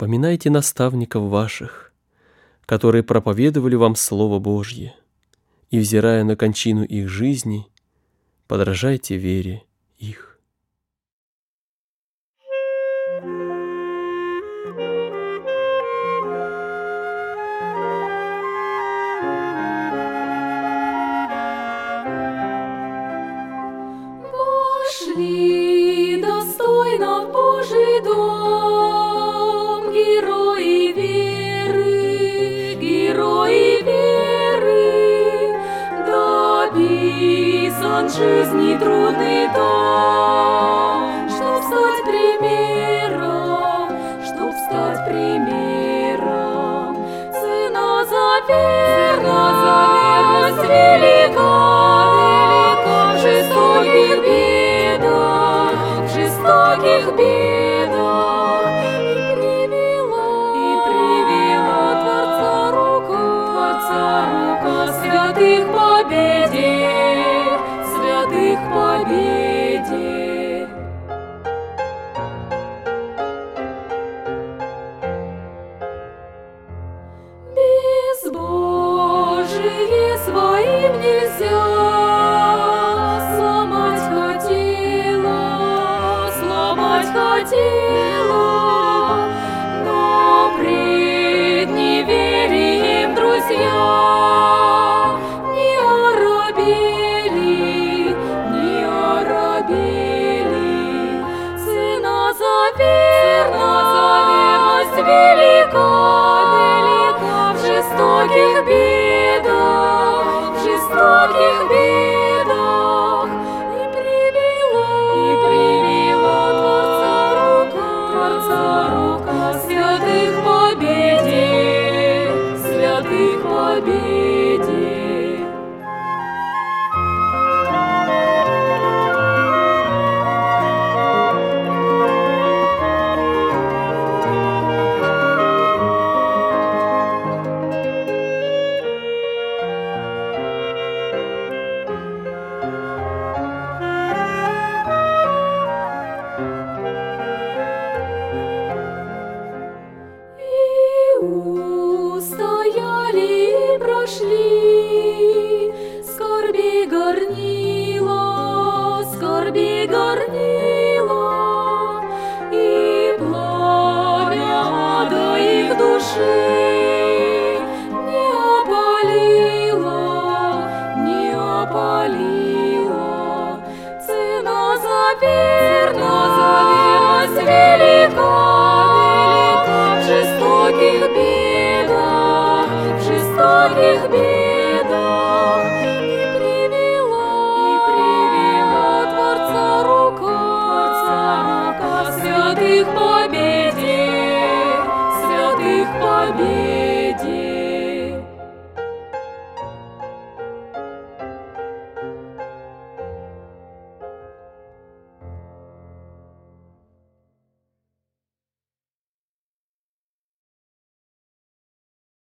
Поминайте наставников ваших, которые проповедовали вам Слово Божье, и, взирая на кончину их жизни, подражайте вере их. Вошли достойно в Божий дом герои веры, дописан жизни трудный том, чтоб стать примером сына за верность велика, в жестоких бедах, и привела Творца рука святых победе. Безбожие своим нельзя, сломать хотела, но пред неверием друзья не оробели, сына за верность велика, в жестоких бедах, и привела Творца рука святых победе. Устояли и прошли скорби горнила, и пламя ада их души не опалило, цена за верность велика, в жестоких бедах, и привела Творца рука святых победе.